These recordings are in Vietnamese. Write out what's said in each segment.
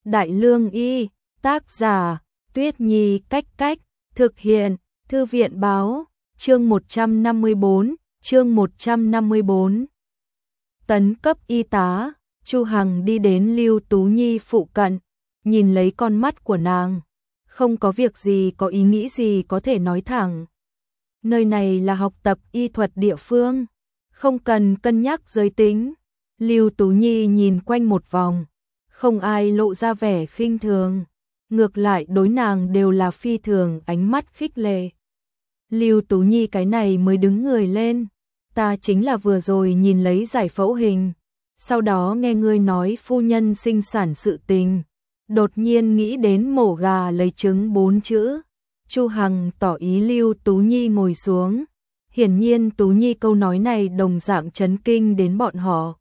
Đại Lương Y, tác giả, Tuyết Nhi Cách Cách, thực hiện, Thư viện báo, chương 154. Tấn cấp y tá, Chu Hằng đi đến Lưu Tú Nhi phụ cận, nhìn lấy con mắt của nàng. Không có việc gì, có ý nghĩ gì có thể nói thẳng. Nơi này là học tập y thuật địa phương, không cần cân nhắc giới tính. Lưu Tú Nhi nhìn quanh một vòng, không ai lộ ra vẻ khinh thường, ngược lại đối nàng đều là phi thường ánh mắt khích lệ. Lưu Tú Nhi cái này mới đứng người lên, ta chính là vừa rồi nhìn lấy giải phẫu hình, sau đó nghe ngươi nói phu nhân sinh sản sự tình, đột nhiên nghĩ đến mổ gà lấy trứng 4 chữ. Chu Hằng tỏ ý Lưu Tú Nhi ngồi xuống, hiển nhiên Tú Nhi câu nói này đồng dạng chấn kinh đến bọn họ.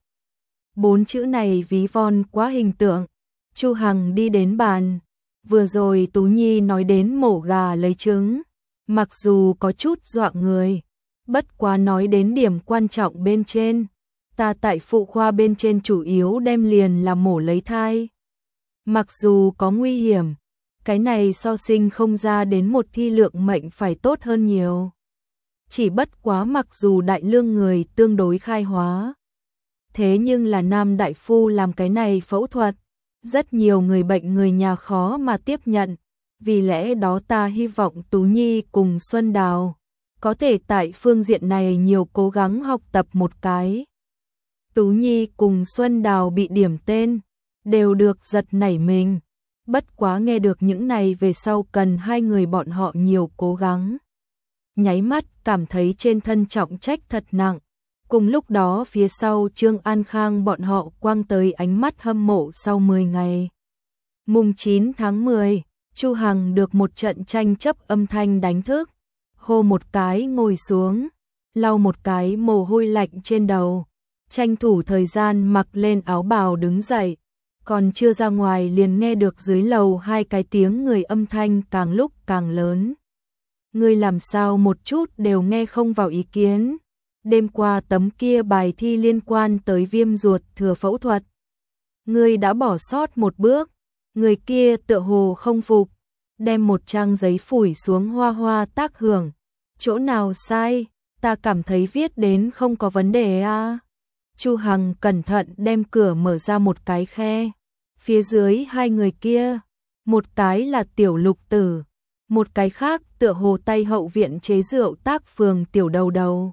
4 chữ này ví von quá hình tượng. Chu Hằng đi đến bàn, vừa rồi Tú Nhi nói đến mổ gà lấy trứng, mặc dù có chút dọa người, bất quá nói đến điểm quan trọng bên trên, ta tại phụ khoa bên trên chủ yếu đem liền là mổ lấy thai. Mặc dù có nguy hiểm, cái này so sinh không ra đến một thi lượng mệnh phải tốt hơn nhiều. Chỉ bất quá mặc dù đại lương người tương đối khai hóa, thế nhưng là nam đại phu làm cái này phẫu thuật, rất nhiều người bệnh người nhà khó mà tiếp nhận, vì lẽ đó ta hy vọng Tú Nhi cùng Xuân Đào có thể tại phương diện này nhiều cố gắng học tập một cái. Tú Nhi cùng Xuân Đào bị điểm tên, đều được giật nảy mình, bất quá nghe được những này về sau cần hai người bọn họ nhiều cố gắng. Nháy mắt cảm thấy trên thân trọng trách thật nặng. Cùng lúc đó phía sau Trương An Khang bọn họ quăng tới ánh mắt hâm mộ sau 10 ngày. Mùng 9 tháng 10, Chu Hằng được một trận tranh chấp âm thanh đánh thức, hô một cái ngồi xuống, lau một cái mồ hôi lạnh trên đầu, tranh thủ thời gian mặc lên áo bào đứng dậy, còn chưa ra ngoài liền nghe được dưới lầu hai cái tiếng người âm thanh càng lúc càng lớn. Ngươi làm sao một chút đều nghe không vào ý kiến? Đêm qua tấm kia bài thi liên quan tới viêm ruột thừa phẫu thuật, ngươi đã bỏ sót một bước. Người kia tựa hồ không phục, đem một trang giấy phủi xuống hoa hoa tác hưởng. Chỗ nào sai, ta cảm thấy viết đến không có vấn đề à. Chu Hằng cẩn thận đem cửa mở ra một cái khe. Phía dưới hai người kia, một cái là Tiểu Lục Tử, một cái khác tựa hồ tay hậu viện chế rượu tác phường Tiểu Đầu Đầu.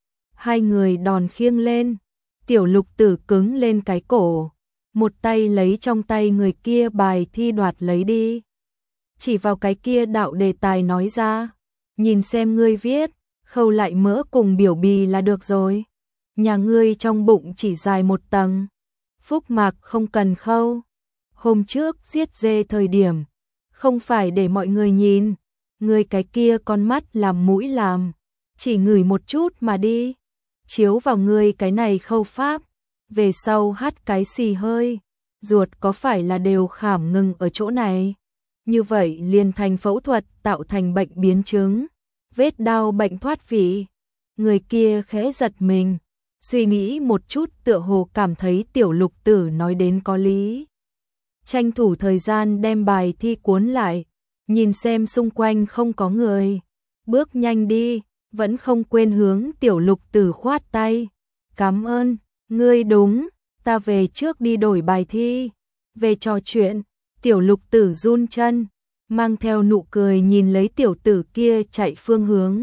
Hai người đòn khiêng lên, Tiểu Lục Tử cứng lên cái cổ, một tay lấy trong tay người kia bài thi đoạt lấy đi. Chỉ vào cái kia đạo đề tài nói ra, nhìn xem ngươi viết, khâu lại mỡ cùng biểu bì là được rồi. Nhà ngươi trong bụng chỉ dài một tầng, phúc mạc không cần khâu. Hôm trước giết dê thời điểm, không phải để mọi người nhìn, ngươi cái kia con mắt làm mũi làm, chỉ ngửi một chút mà đi. Chiếu vào ngươi cái này khâu pháp, về sau hắt cái xì hơi, ruột có phải là đều khảm ngừng ở chỗ này. Như vậy liền thành phẫu thuật tạo thành bệnh biến chứng, vết đau bệnh thoát vị. Người kia khẽ giật mình, suy nghĩ một chút tựa hồ cảm thấy Tiểu Lục Tử nói đến có lý. Tranh thủ thời gian đem bài thi cuốn lại, nhìn xem xung quanh không có người. Bước nhanh đi, vẫn không quên hướng Tiểu Lục Tử khoát tay. Cảm ơn, ngươi đúng, ta về trước đi đổi bài thi. Về trò chuyện, Tiểu Lục Tử run chân, mang theo nụ cười nhìn lấy tiểu tử kia chạy phương hướng.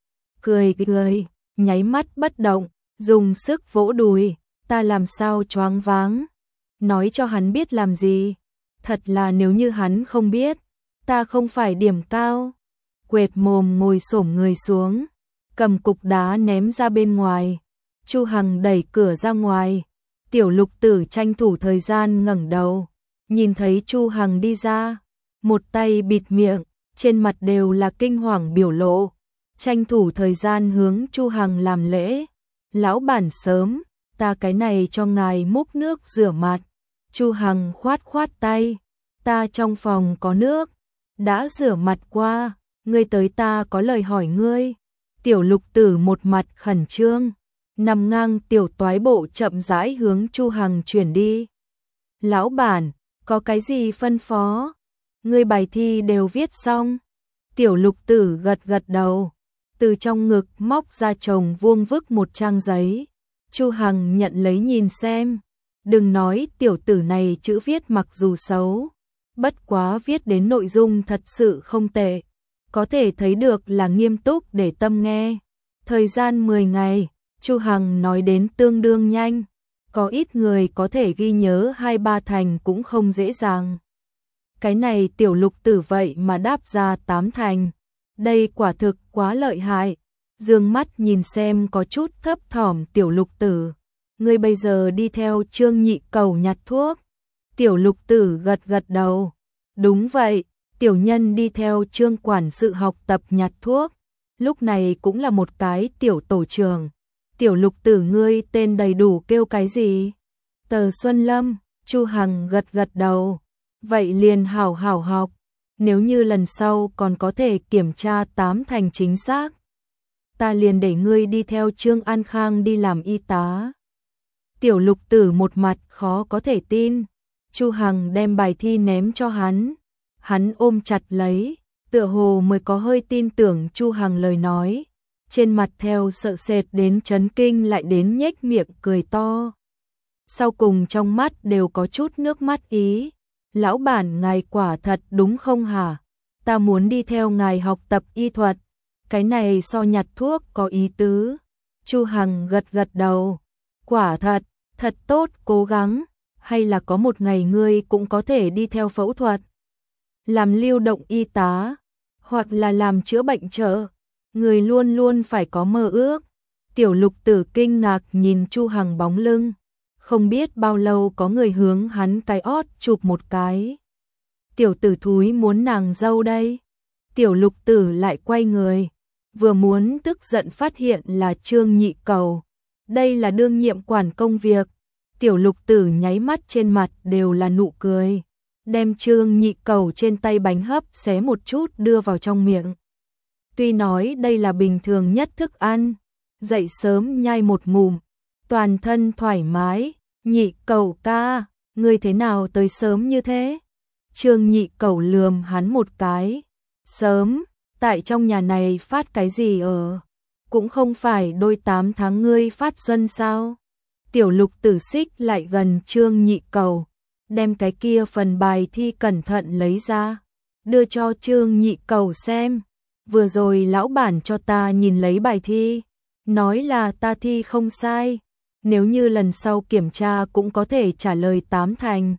Cười, nháy mắt bất động, dùng sức vỗ đùi, ta làm sao choáng váng. Nói cho hắn biết làm gì, thật là nếu như hắn không biết, ta không phải điểm cao. Quệt mồm ngồi xổm người xuống, cầm cục đá ném ra bên ngoài. Chu Hằng đẩy cửa ra ngoài, Tiểu Lục Tử tranh thủ thời gian ngẩng đầu, nhìn thấy Chu Hằng đi ra, một tay bịt miệng, trên mặt đều là kinh hoàng biểu lộ, tranh thủ thời gian hướng Chu Hằng làm lễ. Lão bản sớm, ta cái này cho ngài múc nước rửa mặt. Chu Hằng khoát khoát tay, ta trong phòng có nước, đã rửa mặt qua, ngươi tới ta có lời hỏi ngươi. Tiểu Lục Tử một mặt khẩn trương, nằm ngang tiểu toái bộ chậm rãi hướng Chu Hằng chuyển đi. Lão bản, Có cái gì phân phó? Ngươi bài thi đều viết xong. Tiểu Lục Tử gật gật đầu, từ trong ngực móc ra chồng vuông vức một trang giấy. Chu Hằng nhận lấy nhìn xem. Đừng nói tiểu tử này chữ viết mặc dù xấu, bất quá viết đến nội dung thật sự không tệ. Có thể thấy được là nghiêm túc để tâm nghe. Thời gian 10 ngày, Chu Hằng nói đến tương đương nhanh. Có ít người có thể ghi nhớ 2-3 thành cũng không dễ dàng. Cái này Tiểu Lục Tử vậy mà đáp ra 8 thành. Đây quả thực quá lợi hại. Dương mắt nhìn xem có chút thấp thỏm Tiểu Lục Tử. Ngươi bây giờ đi theo Trương Nhị Cầu nhặt thuốc. Tiểu Lục Tử gật gật đầu. Đúng vậy, tiểu nhân đi theo Trương quản sự học tập nhặt thuốc. Lúc này cũng là một cái tiểu tổ trưởng. Tiểu Lục Tử ngươi tên đầy đủ kêu cái gì? Tờ Xuân Lâm. Chu Hằng gật gật đầu. Vậy liền hảo hảo học. Nếu như lần sau còn có thể kiểm tra 8 thành chính xác, ta liền để ngươi đi theo Trương An Khang đi làm y tá. Tiểu Lục Tử một mặt khó có thể tin. Chu Hằng đem bài thi ném cho hắn. Hắn ôm chặt lấy, tựa hồ mới có hơi tin tưởng Chu Hằng lời nói. Trên mặt theo sợ sệt đến chấn kinh lại đến nhếch miệng cười to. Sau cùng trong mắt đều có chút nước mắt ý. Lão bản ngài quả thật đúng không hả? Ta muốn đi theo ngài học tập y thuật. Cái này so nhặt thuốc có ý tứ. Chu Hằng gật gật đầu. Quả thật, thật tốt, cố gắng. Hay là có một ngày ngươi cũng có thể đi theo phẫu thuật, làm lưu động y tá, hoặc là làm chữa bệnh trợ. Người luôn luôn phải có mơ ước. Tiểu Lục Tử kinh ngạc nhìn Chu Hằng bóng lưng. Không biết bao lâu có người hướng hắn cái ót chụp một cái. Tiểu tử thúi muốn nàng dâu đây. Tiểu Lục Tử lại quay người. Vừa muốn tức giận phát hiện là Trương Nhị Cầu. Đây là đương nhiệm quản công việc. Tiểu Lục Tử nháy mắt trên mặt đều là nụ cười. Đem Trương Nhị Cầu trên tay bánh hấp xé một chút đưa vào trong miệng. Tuy nói đây là bình thường nhất thức ăn. Dậy sớm nhai một ngụm. Toàn thân thoải mái. Nhị Cầu ca, ngươi thế nào tới sớm như thế? Trương Nhị Cầu lườm hắn một cái. Sớm, tại trong nhà này phát cái gì ở? Cũng không phải đôi 8 tháng ngươi phát xuân sao? Tiểu Lục Tử xích lại gần Trương Nhị Cầu, đem cái kia phần bài thi cẩn thận lấy ra, đưa cho Trương Nhị Cầu xem. Vừa rồi lão bản cho ta nhìn lấy bài thi, nói là ta thi không sai. Nếu như lần sau kiểm tra cũng có thể trả lời 8 thành,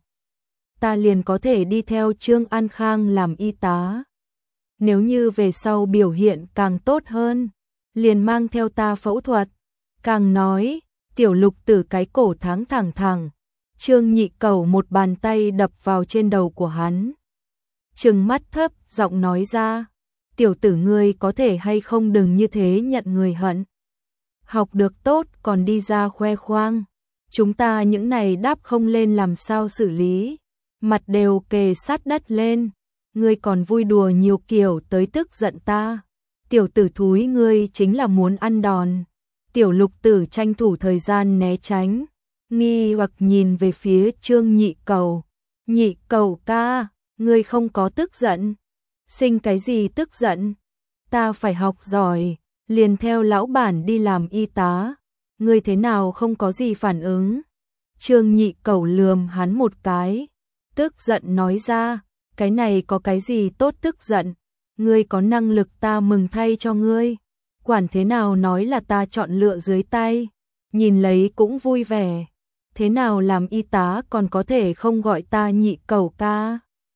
ta liền có thể đi theo Trương An Khang làm y tá. Nếu như về sau biểu hiện càng tốt hơn, liền mang theo ta phẫu thuật. Càng nói, Tiểu Lục Tử cái cổ thẳng thẳng. Trương Nhị Cầu một bàn tay đập vào trên đầu của hắn. Trừng mắt thấp, giọng nói ra. Tiểu tử ngươi có thể hay không đừng như thế nhận người hận. Học được tốt còn đi ra khoe khoang. Chúng ta những này đáp không lên làm sao xử lý. Mặt đều kề sát đất lên. Ngươi còn vui đùa nhiều kiểu tới tức giận ta. Tiểu tử thúi ngươi chính là muốn ăn đòn. Tiểu Lục Tử tranh thủ thời gian né tránh. Nghi hoặc nhìn về phía Trương Nhị Cầu. Nhị Cầu ca, ngươi không có tức giận. Sinh cái gì tức giận? Ta phải học giỏi, liền theo lão bản đi làm y tá. Ngươi thế nào không có gì phản ứng? Trương Nhị Cầu lườm hắn một cái. Tức giận nói ra, cái này có cái gì tốt tức giận? Ngươi có năng lực ta mừng thay cho ngươi. Quản thế nào nói là ta chọn lựa dưới tay. Nhìn lấy cũng vui vẻ. Thế nào làm y tá còn có thể không gọi ta Nhị Cầu ca?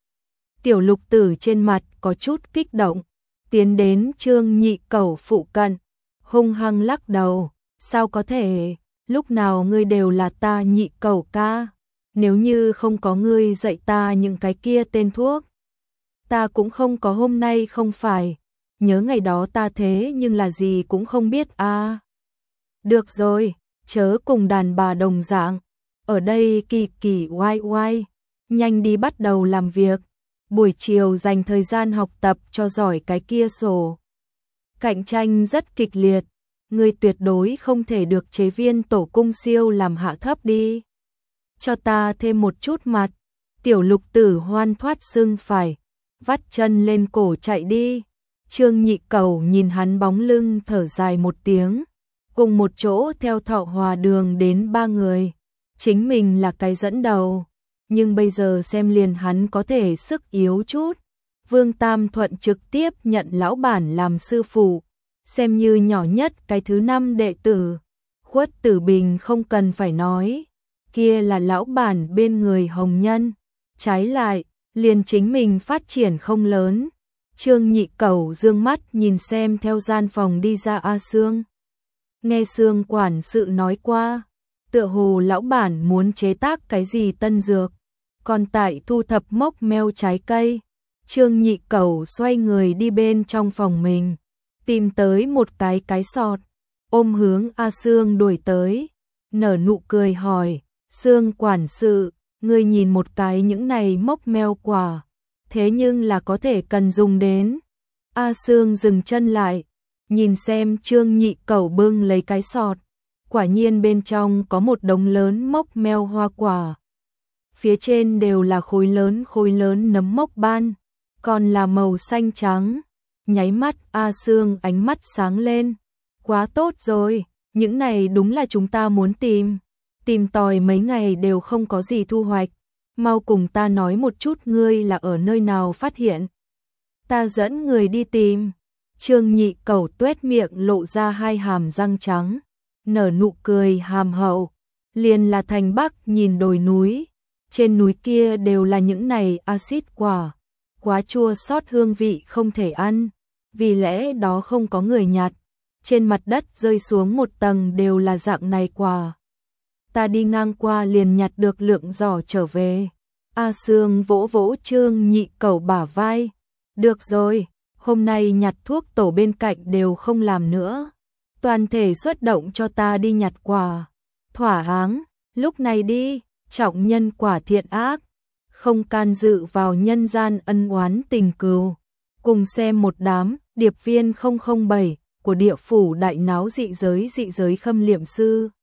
Tiểu Lục Tử trên mặt có chút kích động, tiến đến Trương Nhị Cầu phụ cận, hung hăng lắc đầu. Sao có thể, lúc nào ngươi đều là ta Nhị Cầu ca? Nếu như không có ngươi dạy ta những cái kia tên thuốc, ta cũng không có hôm nay không phải. Nhớ ngày đó ta thế nhưng là gì cũng không biết à. Được rồi, chớ cùng đàn bà đồng dạng. Ở đây kỳ kỳ oai oai, nhanh đi bắt đầu làm việc. Buổi chiều dành thời gian học tập cho giỏi cái kia sổ. Cạnh tranh rất kịch liệt, ngươi tuyệt đối không thể được chế viên tổ cung siêu làm hạ thấp đi. Cho ta thêm một chút mặt. Tiểu Lục Tử hoan thoát xương phải, vắt chân lên cổ chạy đi. Trương Nhị Cẩu nhìn hắn bóng lưng thở dài một tiếng, cùng một chỗ theo Thọ Hòa Đường đến 3 người. Chính mình là cái dẫn đầu, nhưng bây giờ xem liền hắn có thể sức yếu chút. Vương Tam Thuận trực tiếp nhận lão bản làm sư phụ, xem như nhỏ nhất cái thứ 5 đệ tử. Khuất Tử Bình không cần phải nói, kia là lão bản bên người Hồng Nhân. Trái lại, liền chính mình phát triển không lớn. Trương Nhị Cẩu dương mắt nhìn xem theo gian phòng đi ra A Sương. Nghe Sương quản sự nói qua, tựa hồ lão bản muốn chế tác cái gì tân dược, còn tại thu thập mốc meo trái cây. Trương Nhị Cẩu xoay người đi bên trong phòng mình, tìm tới một cái sọt, ôm hướng A Sương đuổi tới, nở nụ cười hỏi, Sương quản sự, ngươi nhìn một cái những này mốc meo quả, thế nhưng là có thể cần dùng đến. A Sương dừng chân lại, nhìn xem Trương Nhị Cẩu bưng lấy cái sọt, quả nhiên bên trong có một đống lớn mốc meo hoa quả. Phía trên đều là khối lớn nấm mốc ban, còn là màu xanh trắng. Nháy mắt A Sương ánh mắt sáng lên. Quá tốt rồi, những này đúng là chúng ta muốn tìm. Tìm tòi mấy ngày đều không có gì thu hoạch. Mau cùng ta nói một chút ngươi là ở nơi nào phát hiện. Ta dẫn người đi tìm. Trương Nhị Cẩu tuét miệng lộ ra 2 hàm răng trắng, nở nụ cười hàm hậu. Liền là thành Bắc nhìn đồi núi, trên núi kia đều là những này axit quả, quá chua xót hương vị không thể ăn, vì lẽ đó không có người nhặt. Trên mặt đất rơi xuống một tầng đều là dạng này quả. Ta đi ngang qua liền nhặt được lượng giỏ trở về. A Sương vỗ vỗ Trương Nhị Cẩu bả vai. Được rồi, hôm nay nhặt thuốc tổ bên cạnh đều không làm nữa. Toàn thể xuất động cho ta đi nhặt quả. Thỏa áng, lúc này đi, trọng nhân quả thiện ác. Không can dự vào nhân gian ân oán tình cừu. Cùng xem một đám điệp viên 007 của địa phủ đại náo dị giới khâm liệm sư.